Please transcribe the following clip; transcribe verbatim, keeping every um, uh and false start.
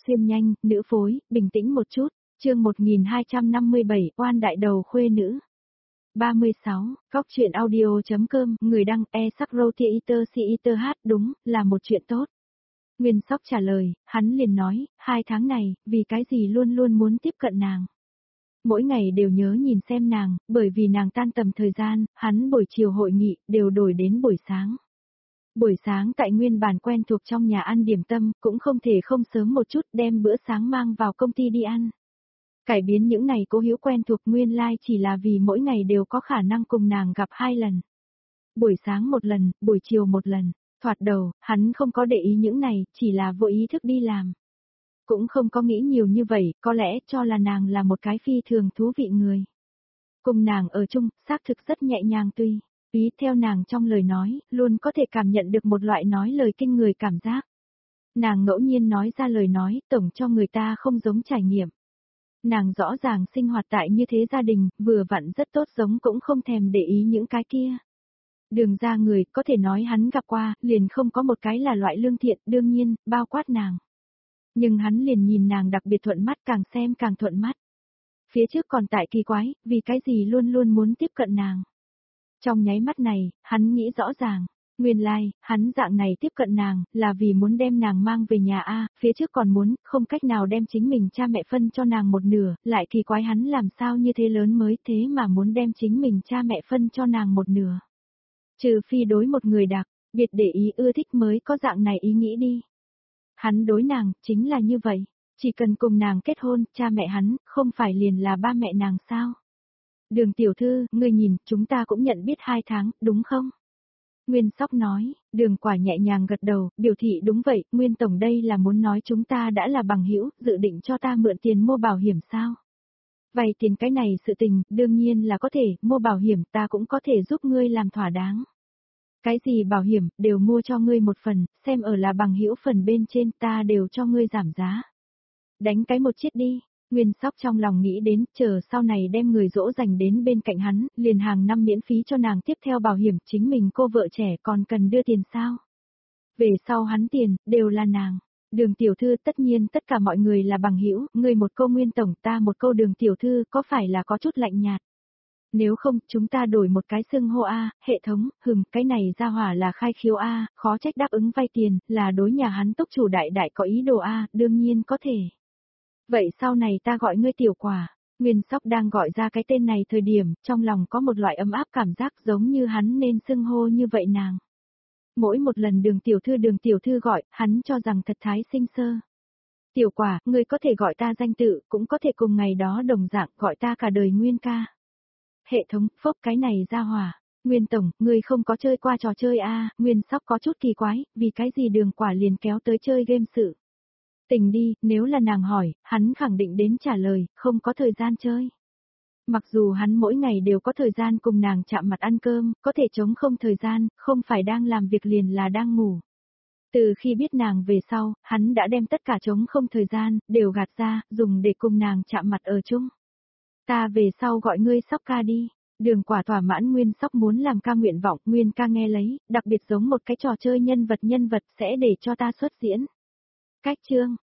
Xuyên nhanh, nữ phối, bình tĩnh một chút, chương một nghìn hai trăm năm mươi bảy, oan đại đầu khuê nữ. ba mươi sáu, Góc truyện audio.com, người đăng, e sắc rotiator si hát, đúng, là một chuyện tốt. Nguyên Sóc trả lời, hắn liền nói, hai tháng này, vì cái gì luôn luôn muốn tiếp cận nàng. Mỗi ngày đều nhớ nhìn xem nàng, bởi vì nàng tan tầm thời gian, hắn buổi chiều hội nghị, đều đổi đến buổi sáng. Buổi sáng tại nguyên bản quen thuộc trong nhà ăn điểm tâm, cũng không thể không sớm một chút đem bữa sáng mang vào công ty đi ăn. Cải biến những này cố hữu quen thuộc nguyên lai chỉ là vì mỗi ngày đều có khả năng cùng nàng gặp hai lần. Buổi sáng một lần, buổi chiều một lần, thoạt đầu, hắn không có để ý những này, chỉ là vô ý thức đi làm. Cũng không có nghĩ nhiều như vậy, có lẽ cho là nàng là một cái phi thường thú vị người. Cùng nàng ở chung, xác thực rất nhẹ nhàng tuy. Ý theo nàng trong lời nói, luôn có thể cảm nhận được một loại nói lời kinh người cảm giác. Nàng ngẫu nhiên nói ra lời nói, tổng cho người ta không giống trải nghiệm. Nàng rõ ràng sinh hoạt tại như thế gia đình, vừa vặn rất tốt giống cũng không thèm để ý những cái kia. Đường ra người, có thể nói hắn gặp qua, liền không có một cái là loại lương thiện, đương nhiên, bao quát nàng. Nhưng hắn liền nhìn nàng đặc biệt thuận mắt, càng xem càng thuận mắt. Phía trước còn tại kỳ quái, vì cái gì luôn luôn muốn tiếp cận nàng. Trong nháy mắt này, hắn nghĩ rõ ràng, nguyên lai, like, hắn dạng này tiếp cận nàng, là vì muốn đem nàng mang về nhà A, phía trước còn muốn, không cách nào đem chính mình cha mẹ phân cho nàng một nửa, lại kỳ quái hắn làm sao như thế lớn mới thế mà muốn đem chính mình cha mẹ phân cho nàng một nửa. Trừ phi đối một người đặc biệt để ý ưa thích mới có dạng này ý nghĩ đi. Hắn đối nàng, chính là như vậy, chỉ cần cùng nàng kết hôn, cha mẹ hắn, không phải liền là ba mẹ nàng sao? Đường tiểu thư, ngươi nhìn, chúng ta cũng nhận biết hai tháng, đúng không? Nguyên Sóc nói, đường quả nhẹ nhàng gật đầu, biểu thị đúng vậy, Nguyên Tổng đây là muốn nói chúng ta đã là bằng hữu, dự định cho ta mượn tiền mua bảo hiểm sao? Vay tiền cái này sự tình, đương nhiên là có thể, mua bảo hiểm ta cũng có thể giúp ngươi làm thỏa đáng. Cái gì bảo hiểm, đều mua cho ngươi một phần, xem ở là bằng hữu phần bên trên ta đều cho ngươi giảm giá. Đánh cái một chiếc đi. Nguyên Sóc trong lòng nghĩ đến, chờ sau này đem người dỗ dành đến bên cạnh hắn, liền hàng năm miễn phí cho nàng tiếp theo bảo hiểm, chính mình cô vợ trẻ còn cần đưa tiền sao? Về sau hắn tiền, đều là nàng. Đường tiểu thư, tất nhiên tất cả mọi người là bằng hữu, người một câu Nguyên Tổng, ta một câu đường tiểu thư, có phải là có chút lạnh nhạt? Nếu không, chúng ta đổi một cái xưng hô A, hệ thống, hừm, cái này ra hỏa là khai khiếu A, khó trách đáp ứng vay tiền, là đối nhà hắn tốc chủ đại đại có ý đồ A, đương nhiên có thể. Vậy sau này ta gọi ngươi tiểu quả. Nguyên Sóc đang gọi ra cái tên này thời điểm, trong lòng có một loại ấm áp cảm giác giống như hắn nên xưng hô như vậy nàng. Mỗi một lần đường tiểu thư đường tiểu thư gọi, hắn cho rằng thật thái sinh sơ. Tiểu quả, ngươi có thể gọi ta danh tự, cũng có thể cùng ngày đó đồng dạng gọi ta cả đời Nguyên ca. Hệ thống, phốc cái này ra hỏa. Nguyên Tổng, ngươi không có chơi qua trò chơi a? Nguyên Sóc có chút kỳ quái, vì cái gì đường quả liền kéo tới chơi game sự. Tình đi, nếu là nàng hỏi, hắn khẳng định đến trả lời, không có thời gian chơi. Mặc dù hắn mỗi ngày đều có thời gian cùng nàng chạm mặt ăn cơm, có thể chống không thời gian, không phải đang làm việc liền là đang ngủ. Từ khi biết nàng về sau, hắn đã đem tất cả chống không thời gian, đều gạt ra, dùng để cùng nàng chạm mặt ở chung. Ta về sau gọi ngươi Sóc ca đi. Đường quả thỏa mãn Nguyên Sóc muốn làm ca nguyện vọng, Nguyên ca nghe lấy, đặc biệt giống một cái trò chơi nhân vật nhân vật sẽ để cho ta xuất diễn. Cách chương,